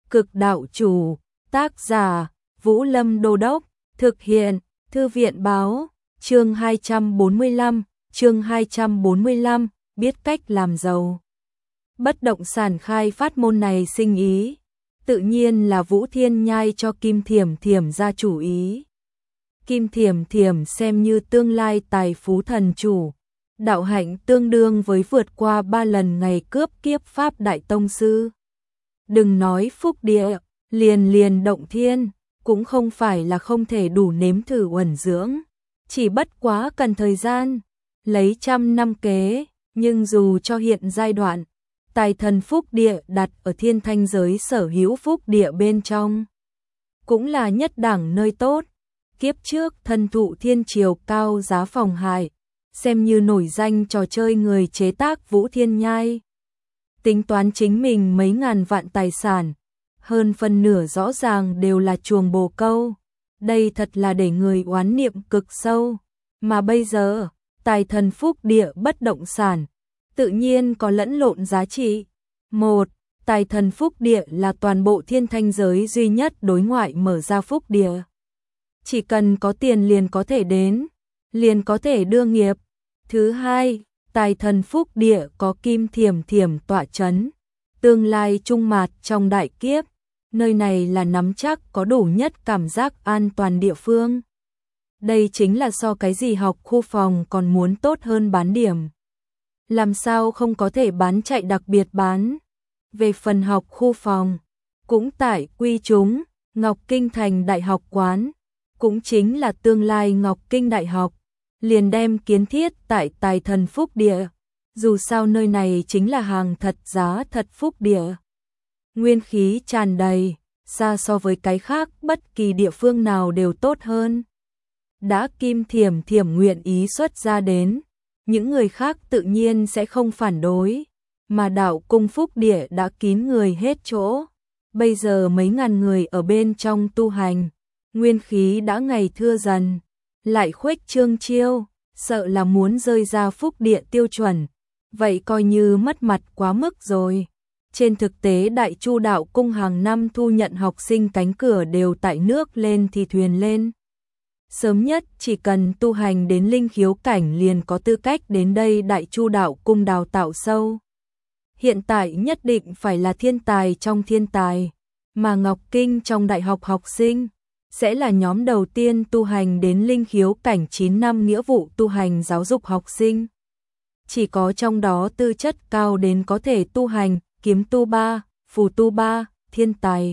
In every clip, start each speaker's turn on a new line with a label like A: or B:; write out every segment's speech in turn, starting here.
A: Cực đạo chủ, tác giả, Vũ Lâm Đô Đốc, thực hiện, Thư viện báo, chương 245, biết cách làm giàu. Bất động sản khai phát môn này sinh ý, tự nhiên là Vũ Thiên Nhai cho Kim Thiểm Thiểm ra chủ ý. Kim Thiểm Thiểm xem như tương lai tài phú thần chủ, đạo hạnh tương đương với vượt qua 3 lần ngày cướp kiếp pháp đại tông sư. Đừng nói phúc địa, liền động thiên, cũng không phải là không thể đủ nếm thử uẩn dưỡng, chỉ bất quá cần thời gian, lấy trăm năm kế, nhưng dù cho hiện giai đoạn, tài thần phúc địa đặt ở thiên thanh giới sở hữu phúc địa bên trong, cũng là nhất đẳng nơi tốt. Kiếp trước thân thụ thiên triều cao giá phòng hại, xem như nổi danh trò chơi người chế tác Vũ Thiên Nhai. Tính toán chính mình mấy ngàn vạn tài sản, hơn phân nửa rõ ràng đều là chuồng bồ câu. Đây thật là để người oán niệm cực sâu. Mà bây giờ, tài thần phúc địa bất động sản, tự nhiên có lẫn lộn giá trị. Một, tài thần phúc địa là toàn bộ thiên thanh giới duy nhất đối ngoại mở ra phúc địa. Chỉ cần có tiền liền có thể đến, liền có thể đưa nghiệp. Thứ hai, tài thần phúc địa có Kim Thiểm Thiểm tọa chấn, tương lai trung mạt trong đại kiếp, nơi này là nắm chắc có đủ nhất cảm giác an toàn địa phương. Đây chính là so cái gì học khu phòng còn muốn tốt hơn bán điểm. Làm sao không có thể bán chạy đặc biệt bán. Về phần học khu phòng, cũng tại quy chúng, Ngọc Kinh Thành Đại học quán, cũng chính là tương lai Ngọc Kinh Đại học, liền đem kiến thiết tại tài thần phúc địa. Dù sao nơi này chính là hàng thật giá thật phúc địa. Nguyên khí tràn đầy, xa so với cái khác bất kỳ địa phương nào đều tốt hơn. Đã Kim Thiểm Thiểm nguyện ý xuất ra đến, những người khác tự nhiên sẽ không phản đối, mà đạo cung phúc địa đã kín người hết chỗ. Bây giờ mấy ngàn người ở bên trong tu hành, nguyên khí đã ngày thưa dần, lại khuếch trương chiêu, sợ là muốn rơi ra phúc địa tiêu chuẩn, vậy coi như mất mặt quá mức rồi. Trên thực tế Đại Chu đạo cung hàng năm thu nhận học sinh cánh cửa đều tại nước lên thì thuyền lên. Sớm nhất chỉ cần tu hành đến linh khiếu cảnh liền có tư cách đến đây Đại Chu đạo cung đào tạo sâu. Hiện tại nhất định phải là thiên tài trong thiên tài, mà Ngọc Kinh trong đại học học sinh sẽ là nhóm đầu tiên tu hành đến linh khiếu cảnh 9 năm nghĩa vụ tu hành giáo dục học sinh. Chỉ có trong đó tư chất cao đến có thể tu hành kiếm tu 3, phù tu 3, thiên tài,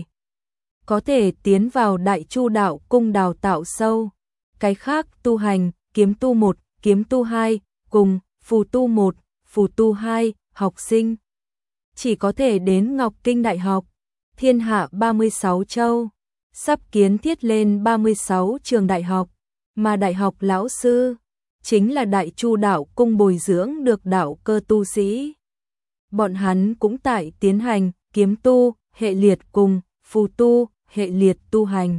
A: có thể tiến vào Đại Chu đạo cung đào tạo sâu. Cái khác tu hành kiếm tu 1, kiếm tu 2, cùng phù tu 1, phù tu 2, học sinh chỉ có thể đến Ngọc Kinh Đại học. Thiên hạ 36 châu, sắp kiến thiết lên 36 trường đại học, mà đại học lão sư chính là Đại Chu đạo cung bồi dưỡng được đạo cơ tu sĩ. Bọn hắn cũng tại tiến hành kiếm tu, hệ liệt cùng phù tu, hệ liệt tu hành.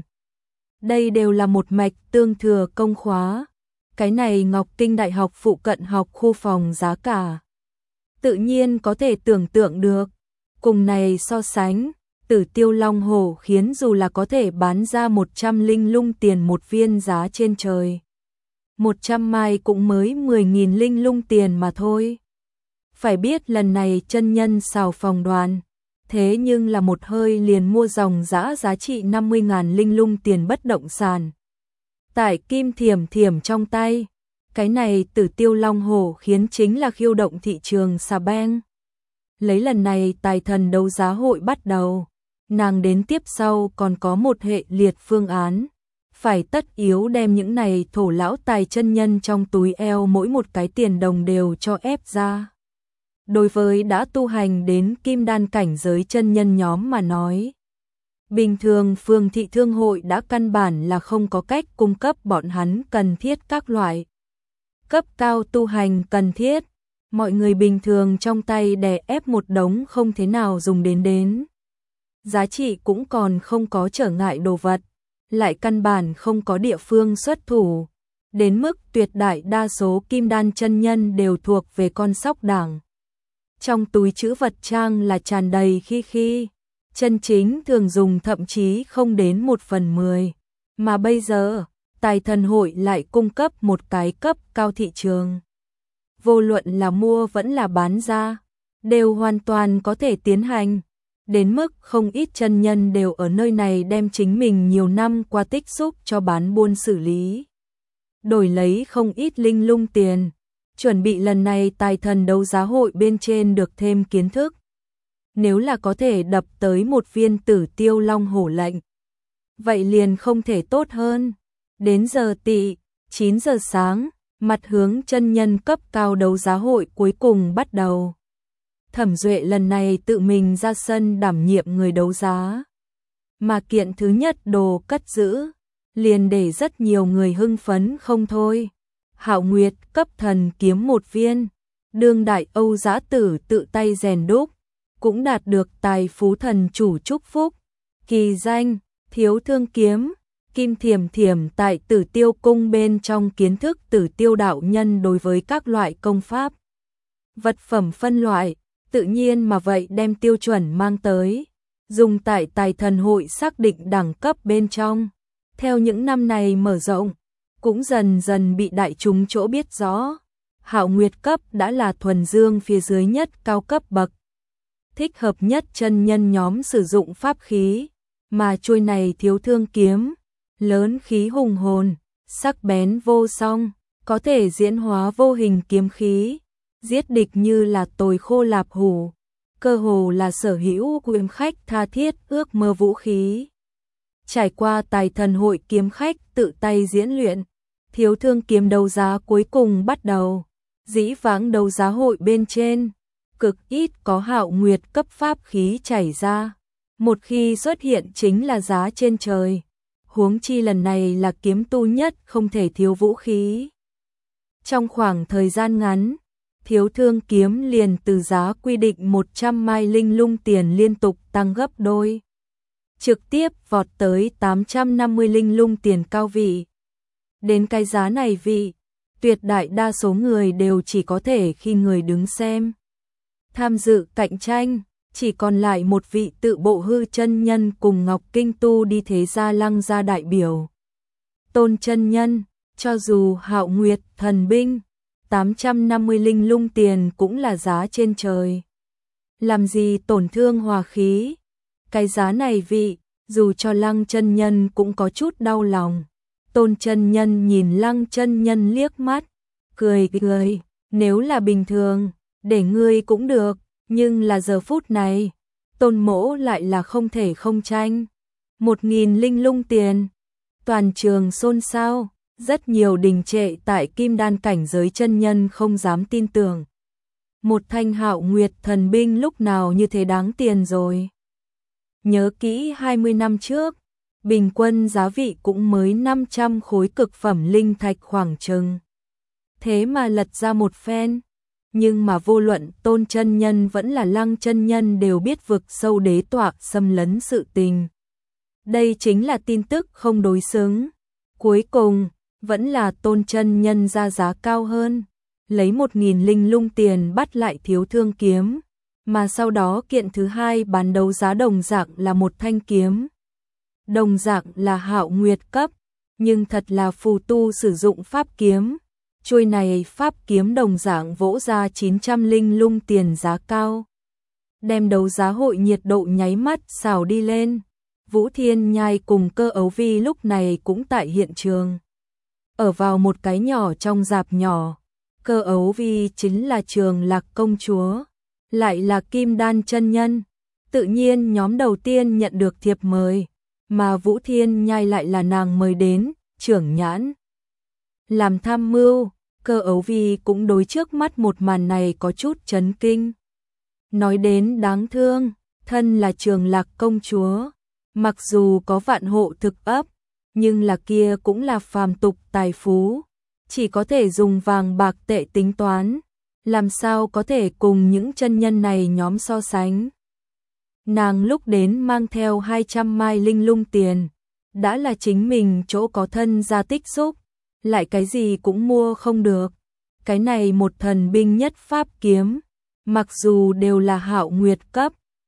A: Đây đều là một mạch tương thừa công khóa. Cái này Ngọc Kinh Đại học phụ cận học khu phòng giá cả, tự nhiên có thể tưởng tượng được. Cùng này so sánh, Tử Tiêu Long Hổ khiến dù là có thể bán ra 100 linh lung tiền một viên giá trên trời, 100 mai cũng mới 10.000 linh lung tiền mà thôi. Phải biết lần này chân nhân xào phòng đoàn, thế nhưng là một hơi liền mua dòng giá trị 50.000 linh lung tiền bất động sản. Tại Kim Thiểm Thiểm trong tay, cái này Tử Tiêu Long Hổ khiến chính là khiêu động thị trường xà beng. Lấy lần này tài thần đấu giá hội bắt đầu, nàng đến tiếp sau còn có một hệ liệt phương án, phải tất yếu đem những này thổ lão tài chân nhân trong túi eo mỗi một cái tiền đồng đều cho ép ra. Đối với đã tu hành đến kim đan cảnh giới chân nhân nhóm mà nói, bình thường phường thị thương hội đã căn bản là không có cách cung cấp bọn hắn cần thiết các loại cấp cao tu hành cần thiết. Mọi người bình thường trong tay đè ép một đống không thế nào dùng đến. Giá trị cũng còn không có trở ngại đồ vật, lại căn bản không có địa phương xuất thủ. Đến mức tuyệt đại đa số kim đan chân nhân đều thuộc về con sóc đảng. Trong túi trữ vật trang là tràn đầy khi, chân chính thường dùng thậm chí không đến 1/10. Mà bây giờ, Tài Thần Hội lại cung cấp một cái cấp cao thị trường. Vô luận là mua vẫn là bán ra, đều hoàn toàn có thể tiến hành. Đến mức không ít chân nhân đều ở nơi này đem chính mình nhiều năm qua tích xúc cho bán buôn xử lý. Đổi lấy không ít linh lung tiền, chuẩn bị lần này Tài Thần đấu giá hội bên trên được thêm kiến thức. Nếu là có thể đập tới một viên Tử Tiêu Long Hổ lệnh, vậy liền không thể tốt hơn. Đến giờ Tỵ, 9 giờ sáng, mặt hướng chân nhân cấp cao đấu giá hội cuối cùng bắt đầu. Thẩm Duệ lần này tự mình ra sân đảm nhiệm người đấu giá. Mà kiện thứ nhất đồ cất giữ, liền để rất nhiều người hưng phấn không thôi. Hạo Nguyệt cấp thần kiếm một viên, đương đại Âu Giá Tử tự tay rèn đúc, cũng đạt được tài phú thần chủ chúc phúc. Kỳ danh, Thiếu Thương kiếm, Kim Thiểm Thiểm tại Tử Tiêu cung bên trong kiến thức Tử Tiêu đạo nhân đối với các loại công pháp. Vật phẩm phân loại, tự nhiên mà vậy đem tiêu chuẩn mang tới, dùng tại Tài Thần Hội xác định đẳng cấp bên trong. Theo những năm này mở rộng, cũng dần dần bị đại chúng chỗ biết rõ. Hạo Nguyệt cấp đã là thuần dương phía dưới nhất cao cấp bậc, thích hợp nhất chân nhân nhóm sử dụng pháp khí, mà chuôi này Thiếu Thương kiếm, lớn khí hùng hồn, sắc bén vô song, có thể diễn hóa vô hình kiếm khí, giết địch như là tồi khô lạp hủ, cơ hồ là sở hữu quyền khách tha thiết ước mơ vũ khí. Trải qua Tài Thần Hội kiếm khách tự tay diễn luyện, Thiếu Thương kiếm đấu giá cuối cùng bắt đầu. Dĩ vãng đấu giá hội bên trên, cực ít có Hạo Nguyệt cấp pháp khí chảy ra, một khi xuất hiện chính là giá trên trời. Huống chi lần này là kiếm tu nhất không thể thiếu vũ khí. Trong khoảng thời gian ngắn, Thiếu Thương kiếm liền từ giá quy định 100 mai linh lung tiền liên tục tăng gấp đôi, trực tiếp vọt tới 850 linh lung tiền cao vị. Đến cái giá này vị, tuyệt đại đa số người đều chỉ có thể khi người đứng xem. Tham dự cạnh tranh, chỉ còn lại một vị tự bộ hư chân nhân cùng Ngọc Kinh Tu đi thế gia Lăng gia đại biểu. Tôn chân nhân, cho dù Hạo Nguyệt thần binh, 850 linh lung tiền cũng là giá trên trời. Làm gì tổn thương hòa khí, cái giá này vị, dù cho Lăng chân nhân cũng có chút đau lòng. Tôn chân nhân nhìn Lăng chân nhân liếc mắt, cười cười, nếu là bình thường, để ngươi cũng được, nhưng là giờ phút này, Tôn mỗ lại là không thể không tranh. 1000 linh lung tiền, toàn trường xôn xao, rất nhiều đình trệ tại kim đan cảnh giới chân nhân không dám tin tưởng. Một thanh Hạo Nguyệt thần binh lúc nào như thế đáng tiền rồi. Nhớ kỹ 20 năm trước, bình quân giá vị cũng mới 500 khối cực phẩm linh thạch khoảng chừng. Thế mà lật ra một phen, nhưng mà vô luận Tôn chân nhân vẫn là Lăng chân nhân đều biết vực sâu đế tọa xâm lấn sự tình. Đây chính là tin tức không đối xứng. Cuối cùng, vẫn là Tôn chân nhân ra giá cao hơn, lấy 1000 linh lung tiền bắt lại Thiếu Thương kiếm, mà sau đó kiện thứ hai bán đấu giá đồng dạng là một thanh kiếm. Đồng dạng là Hạo Nguyệt cấp, nhưng thật là phù tu sử dụng pháp kiếm. Chuôi này pháp kiếm đồng dạng vỗ ra 900 linh lung tiền giá cao, đem đấu giá hội nhiệt độ nháy mắt xào đi lên. Vũ Thiên Nhai cùng Cơ Ấu Vi lúc này cũng tại hiện trường. Ở vào một cái nhỏ trong rạp nhỏ, Cơ Ấu Vi chính là Trường Lạc công chúa, lại là Kim Đan chân nhân, tự nhiên nhóm đầu tiên nhận được thiệp mời, mà Vũ Thiên Nhai lại là nàng mời đến, trưởng nhãn. Làm tham mưu, Cơ Ấu Vi cũng đối trước mắt một màn này có chút chấn kinh. Nói đến đáng thương, thân là Trường Lạc công chúa, mặc dù có vạn hộ thực ấp, nhưng là kia cũng là phàm tục tài phú, chỉ có thể dùng vàng bạc tệ tính toán, làm sao có thể cùng những chân nhân này nhóm so sánh. Nàng lúc đến mang theo 200 mai linh lung tiền, đã là chính mình chỗ có thân gia tích xúc, lại cái gì cũng mua không được. Cái này một thần binh nhất pháp kiếm, mặc dù đều là Hạo Nguyệt cấp,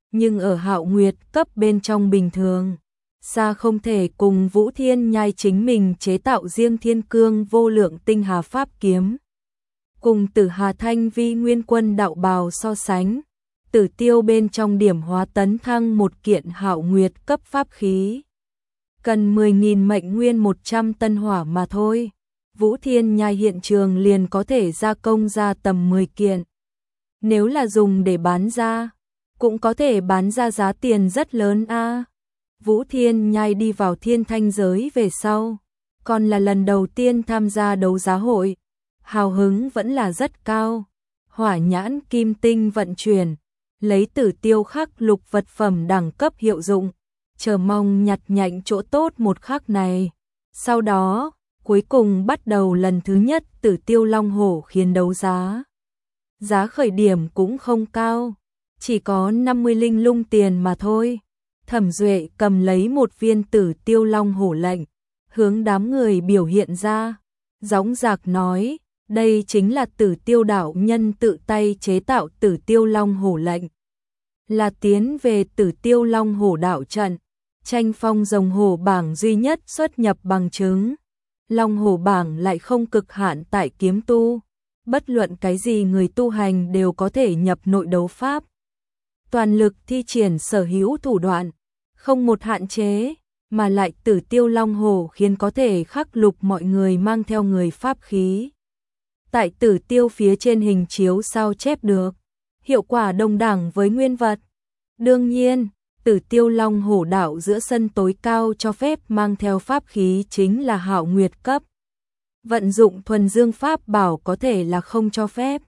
A: nhưng ở Hạo Nguyệt cấp bên trong bình thường, xa không thể cùng Vũ Thiên Nhai chính mình chế tạo riêng Thiên Cương Vô Lượng Tinh Hà Pháp Kiếm. Cùng Tử Hà Thanh Vi Nguyên Quân đạo bào so sánh, Tử Tiêu bên trong điểm hóa tấn thăng một kiện Hạo Nguyệt cấp pháp khí. Cần 10.000 mệnh nguyên 100 tân hỏa mà thôi. Vũ Thiên Nhai hiện trường liền có thể gia công ra tầm 10 kiện. Nếu là dùng để bán ra, cũng có thể bán ra giá tiền rất lớn a. Vũ Thiên Nhai đi vào thiên thanh giới về sau, còn là lần đầu tiên tham gia đấu giá hội, hào hứng vẫn là rất cao. Hỏa nhãn kim tinh vận chuyển, lấy Tử Tiêu khắc lục vật phẩm đẳng cấp hiệu dụng, chờ mong nhặt nhạnh chỗ tốt một khắc này. Sau đó, cuối cùng bắt đầu lần thứ nhất Tử Tiêu Long Hổ khiến đấu giá. Giá khởi điểm cũng không cao, chỉ có 50 linh lung tiền mà thôi. Thẩm Duệ cầm lấy một viên Tử Tiêu Long Hổ lệnh, hướng đám người biểu hiện ra, dõng dạc nói, đây chính là Tử Tiêu đạo nhân tự tay chế tạo Tử Tiêu Long Hổ lệnh. Là tiến về Tử Tiêu Long Hổ đạo trận, tranh phong rồng hổ bảng duy nhất xuất nhập bằng chứng. Long hổ bảng lại không cực hạn tại kiếm tu, bất luận cái gì người tu hành đều có thể nhập nội đấu pháp. Toàn lực thi triển sở hữu thủ đoạn, không một hạn chế, mà lại Tử Tiêu Long Hổ khiến có thể khắc lục mọi người mang theo người pháp khí. Tại Tử Tiêu phía trên hình chiếu sao chép được, hiệu quả đồng đẳng với nguyên vật. Đương nhiên, Tử Tiêu Long Hổ đạo giữa sân tối cao cho phép mang theo pháp khí chính là Hạo Nguyệt cấp. Vận dụng thuần dương pháp bảo có thể là không cho phép.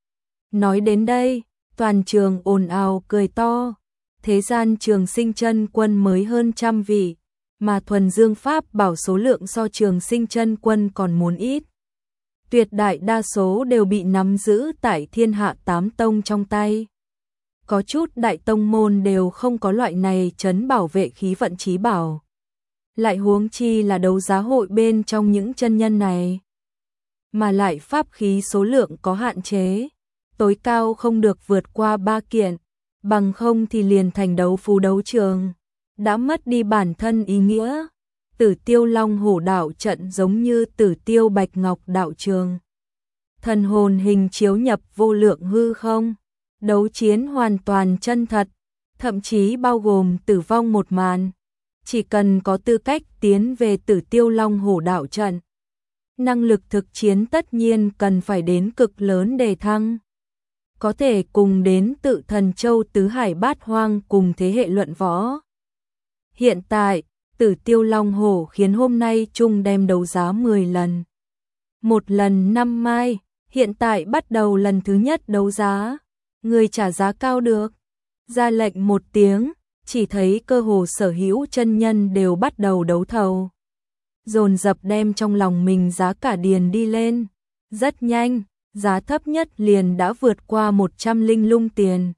A: Nói đến đây, toàn trường ồn ào cười to. Thế gian Trường Sinh Chân Quân mới hơn 100 vị, mà thuần dương pháp bảo số lượng so Trường Sinh Chân Quân còn muốn ít. Tuyệt đại đa số đều bị nắm giữ tại Thiên Hạ Tám Tông trong tay. Có chút đại tông môn đều không có loại này trấn bảo vệ khí vận chí bảo. Lại huống chi là đấu giá hội bên trong những chân nhân này. Mà lại pháp khí số lượng có hạn chế, tối cao không được vượt qua 3 kiện, bằng không thì liền thành đấu phú đấu trường, đã mất đi bản thân ý nghĩa. Tử Tiêu Long Hổ đạo trận giống như Tử Tiêu Bạch Ngọc đạo trường. Thần hồn hình chiếu nhập vô lượng hư không, đấu chiến hoàn toàn chân thật, thậm chí bao gồm tử vong một màn. Chỉ cần có tư cách tiến về Tử Tiêu Long Hổ đạo trận, năng lực thực chiến tất nhiên cần phải đến cực lớn đề thăng. Có thể cùng đến Tự Thần Châu Tứ Hải Bát Hoang cùng thế hệ luận võ. Hiện tại, Tử Tiêu Long Hổ khiến hôm nay chung đem đấu giá 10 lần. Một lần 5 mai, hiện tại bắt đầu lần thứ nhất đấu giá. Người trả giá cao được. Ra lệnh một tiếng, chỉ thấy cơ hồ sở hữu chân nhân đều bắt đầu đấu thầu. Dồn dập đem trong lòng mình giá cả điền đi lên. Rất nhanh, giá thấp nhất liền đã vượt qua 100 linh lung tiền.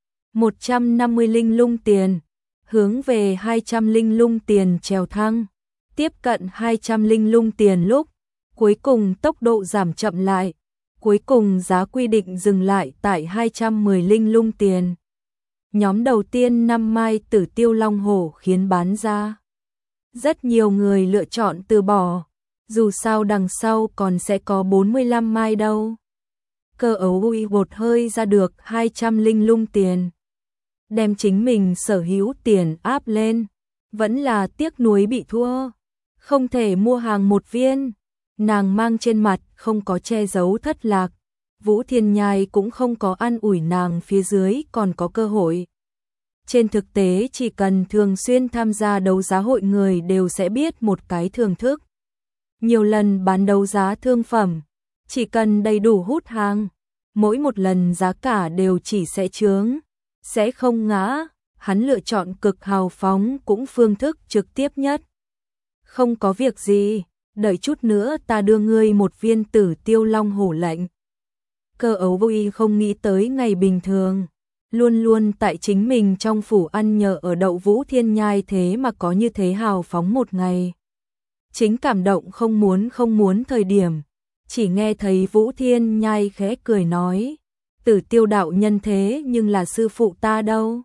A: 150 linh lung tiền, hướng về 200 linh lung tiền trèo thăng. Tiếp cận 200 linh lung tiền lúc, cuối cùng tốc độ giảm chậm lại. Cuối cùng giá quy định dừng lại tại 210 linh lung tiền. Nhóm đầu tiên 5 mai Tử Tiêu Long Hổ khiến bán ra. Rất nhiều người lựa chọn từ bỏ, dù sao đằng sau còn sẽ có 45 mai đâu. Cơ ấu ui bột hơi ra được 200 linh lung tiền. Đem chính mình sở hữu tiền áp lên, vẫn là tiếc nuối bị thua. Không thể mua hàng một viên. Nàng mang trên mặt không có che giấu thất lạc. Vũ Thiên Nhai cũng không có an ủi nàng phía dưới còn có cơ hội. Trên thực tế chỉ cần thường xuyên tham gia đấu giá hội người đều sẽ biết một cái thưởng thức. Nhiều lần bán đấu giá thương phẩm, chỉ cần đầy đủ hút hàng, mỗi một lần giá cả đều chỉ sẽ chướng, sẽ không ngã. Hắn lựa chọn cực hào phóng cũng phương thức trực tiếp nhất. Không có việc gì, đợi chút nữa ta đưa ngươi một viên Tử Tiêu Long Hổ lệnh. Cơ ấu vui không nghĩ tới ngày bình thường, luôn luôn tại chính mình trong phủ ăn nhờ ở đậu Vũ Thiên Nhai thế mà có như thế hào phóng một ngày. Chính cảm động không muốn thời điểm, chỉ nghe thấy Vũ Thiên Nhai khẽ cười nói, Tử Tiêu đạo nhân thế nhưng là sư phụ ta đâu.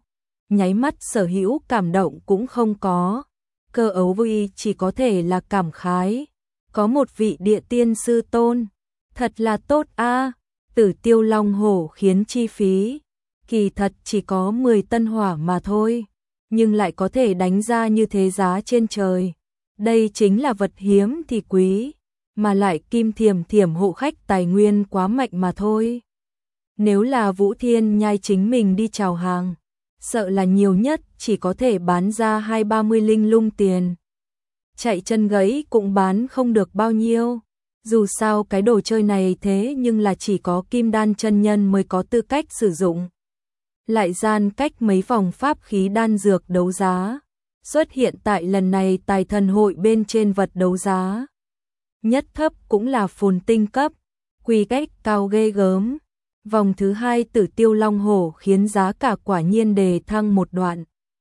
A: nháy mắt sở hữu cảm động cũng không có. Cơ Ấu Vi chỉ có thể là cảm khái, có một vị địa tiên sư tôn, thật là tốt a. Tử Tiêu Long Hổ khiến chi phí, kỳ thật chỉ có 10 tân hỏa mà thôi, nhưng lại có thể đánh ra như thế giá trên trời. Đây chính là vật hiếm thì quý, mà lại Kim Thiểm Thiểm hộ khách tài nguyên quá mạnh mà thôi. Nếu là Vũ Thiên Nhai chính mình đi chào hàng, sợ là nhiều nhất chỉ có thể bán ra 20-30 linh lung tiền. Chạy chân gãy cũng bán không được bao nhiêu. Dù sao cái đồ chơi này thế nhưng là chỉ có Kim Đan chân nhân mới có tư cách sử dụng. Lại gian cách mấy vòng pháp khí đan dược đấu giá, xuất hiện tại lần này Tài Thần hội bên trên vật đấu giá. Nhất thấp cũng là phồn tinh cấp, quy cách cao ghê gớm. Vòng thứ 2 Tử Tiêu Long Hổ khiến giá cả quả nhiên đề thăng một đoạn.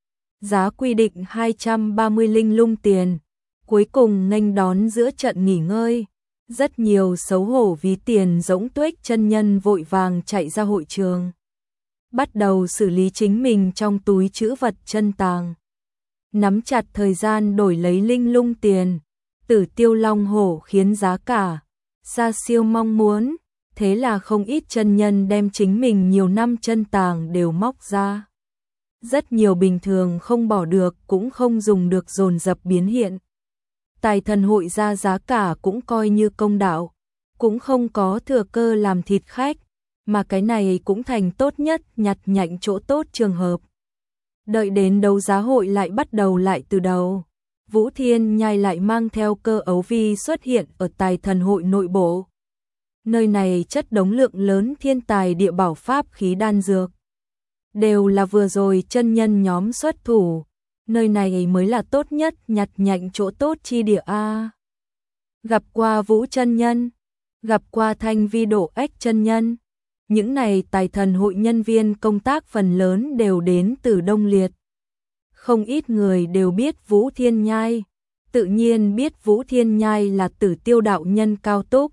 A: Giá quy định 230 linh lung tiền, cuối cùng nghênh đón giữa trận nghỉ ngơi. Rất nhiều xấu hổ ví tiền rỗng tuếch chân nhân vội vàng chạy ra hội trường, bắt đầu xử lý chính mình trong túi trữ vật chân tàng. Nắm chặt thời gian đổi lấy linh lung tiền, Tử Tiêu Long Hổ khiến giá cả xa siêu mong muốn, thế là không ít chân nhân đem chính mình nhiều năm chân tàng đều móc ra. Rất nhiều bình thường không bỏ được cũng không dùng được dồn dập biến hiện. Tài Thần hội ra giá cả cũng coi như công đạo, cũng không có thừa cơ làm thịt khách, mà cái này cũng thành tốt nhất nhặt nhạnh chỗ tốt trường hợp. Đợi đến đấu giá hội lại bắt đầu lại từ đầu, Vũ Thiên Nhai lại mang theo Cơ Ấu Vi xuất hiện ở Tài Thần hội nội bộ. Nơi này chất đống lượng lớn thiên tài địa bảo pháp khí đan dược, đều là vừa rồi chân nhân nhóm xuất thủ. Nơi này mới là tốt nhất nhặt nhạnh chỗ tốt chi địa a. Gặp qua Vũ chân nhân, gặp qua Thanh Vi Độ Ếch chân nhân. Những này Tài Thần hội nhân viên công tác phần lớn đều đến từ Đông Liệt. Không ít người đều biết Vũ Thiên Nhai, tự nhiên biết Vũ Thiên Nhai là Tử Tiêu đạo nhân cao túc,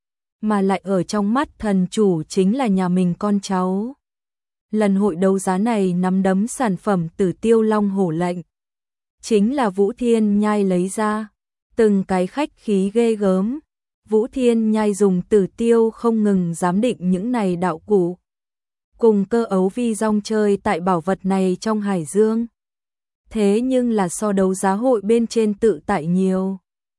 A: mà lại ở trong mắt thần chủ chính là nhà mình con cháu. Lần hội đấu giá này nắm đấm sản phẩm Tử Tiêu Long Hổ lệnh, chính là Vũ Thiên Nhai lấy ra, từng cái khách khí ghê gớm. Vũ Thiên Nhai dùng Tử Tiêu không ngừng giám định những này đạo cụ, cùng Cơ Ấu Vi rong chơi tại bảo vật này trong hải dương. Thế nhưng là so đấu giá hội bên trên tự tại nhiều.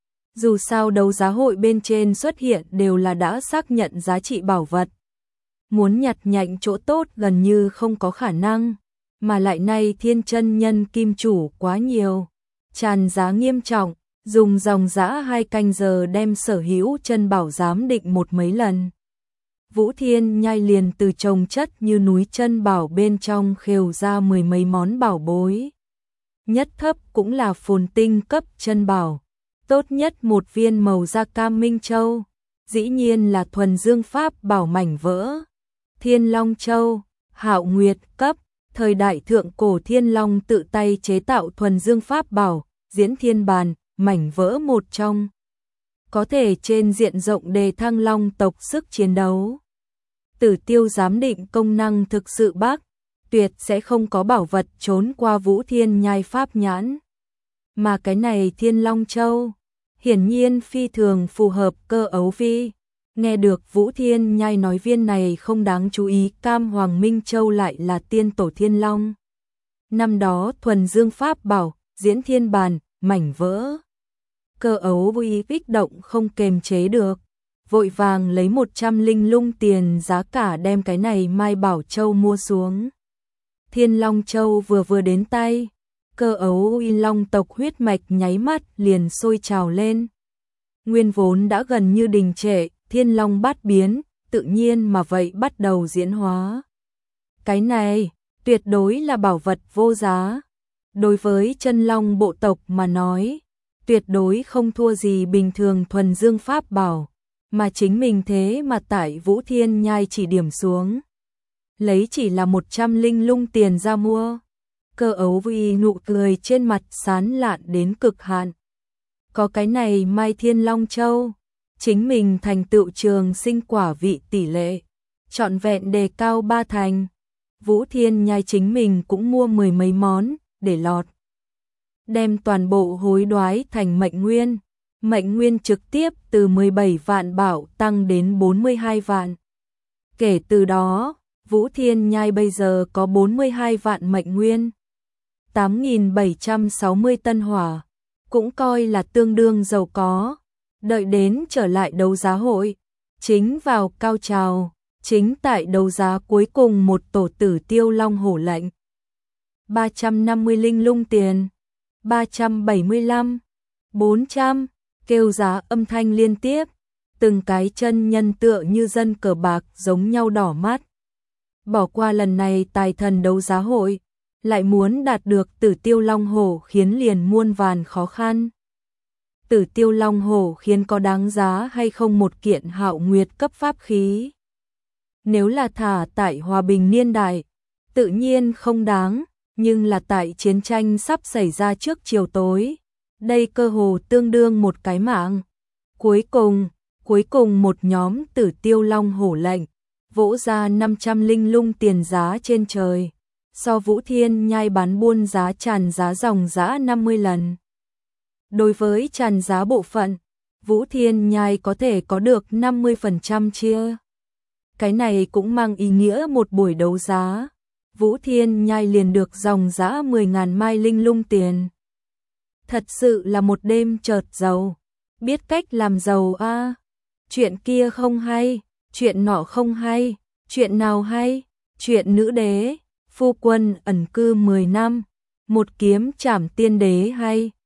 A: Dù sao đấu giá hội bên trên xuất hiện đều là đã xác nhận giá trị bảo vật, muốn nhặt nhạnh chỗ tốt gần như không có khả năng, mà lại nay Thiên chân nhân kim chủ quá nhiều, tràn giá nghiêm trọng, dùng dòng dã 2 canh giờ đem sở hữu chân bảo giám định một mấy lần. Vũ Thiên Nhai liền từ chồng chất như núi chân bảo bên trong khều ra 10 mấy món bảo bối. Nhất thấp cũng là phồn tinh cấp chân bảo, tốt nhất một viên màu da cam Minh Châu, dĩ nhiên là thuần dương pháp bảo mảnh vỡ. Thiên Long Châu, Hạo Nguyệt cấp, thời đại thượng cổ Thiên Long tự tay chế tạo thuần dương pháp bảo, Diễn Thiên Bàn, mảnh vỡ một trong. Có thể trên diện rộng đề thăng Long tộc sức chiến đấu. Tử Tiêu giám định công năng thực sự bác, tuyệt sẽ không có bảo vật trốn qua Vũ Thiên Nhai pháp nhãn. Mà cái này Thiên Long Châu, hiển nhiên phi thường phù hợp Cơ Ấu Vi. Nghe được Vũ Thiên Nhai nói viên này không đáng chú ý, Cam Hoàng Minh Châu lại là tiên tổ Thiên Long. Năm đó thuần dương pháp bảo, Diễn Thiên Bàn, mảnh vỡ. Cơ Ấu Vi kích động không kềm chế được, vội vàng lấy 100 linh lung tiền giá cả đem cái này Mai Bảo Châu mua xuống. Thiên Long Châu vừa đến tay, Cơ Ấu Vi Long tộc huyết mạch nháy mắt liền sôi trào lên. Nguyên vốn đã gần như đình trệ, Thiên Long bát biến, tự nhiên mà vậy bắt đầu diễn hóa. Cái này, tuyệt đối là bảo vật vô giá. Đối với chân long bộ tộc mà nói, tuyệt đối không thua gì bình thường thuần dương pháp bảo, mà chính mình thế mà tại Vũ Thiên Nhai chỉ điểm xuống. Lấy chỉ là 100 linh lung tiền ra mua. Cơ Ấu Vi nụ cười trên mặt sán lạn đến cực hạn. Có cái này Mai Thiên Long Châu, chính mình thành tựu trường sinh quả vị tỷ lệ trọn vẹn đề cao 3 thành. Vũ Thiên Nhai chính mình cũng mua 10 mấy món, để lọt. Đem toàn bộ hối đoái thành mệnh nguyên. Mệnh nguyên trực tiếp từ 17 vạn bảo tăng đến 42 vạn. Kể từ đó, Vũ Thiên Nhai bây giờ có 42 vạn mệnh nguyên. 8.760 tân hỏa, cũng coi là tương đương giàu có. Đợi đến trở lại đấu giá hội, chính vào cao trào, chính tại đấu giá cuối cùng một tổ tử tiêu long hổ lệnh. 350 linh lung tiền, 375, 400, kêu giá âm thanh liên tiếp, từng cái chân nhân tựa như dân cờ bạc giống nhau đỏ mắt. Bỏ qua lần này tài thần đấu giá hội, lại muốn đạt được tử tiêu long hổ khiến liền muôn vàn khó khăn. Tử tiêu long hổ khiến có đáng giá hay không một kiện hạo nguyệt cấp pháp khí? Nếu là thả tại hòa bình niên đại, tự nhiên không đáng, nhưng là tại chiến tranh sắp xảy ra trước chiều tối, đây cơ hồ tương đương một cái mạng. Cuối cùng một nhóm tử tiêu long hổ lệnh, vỗ ra 500 linh lung tiền giá trên trời, so Vũ Thiên Nhai bán buôn giá tràn giá dòng giá 50 lần. Đối với tràn giá bộ phận, Vũ Thiên Nhai có thể có được 50% chia. Cái này cũng mang ý nghĩa một buổi đấu giá, Vũ Thiên Nhai liền được dòng giá 10.000 mai linh lung tiền. Thật sự là một đêm chợt giàu, biết cách làm giàu a. Chuyện kia không hay, chuyện nọ không hay, chuyện nào hay? Chuyện nữ đế, phu quân ẩn cư 10 năm, một kiếm trảm tiên đế hay?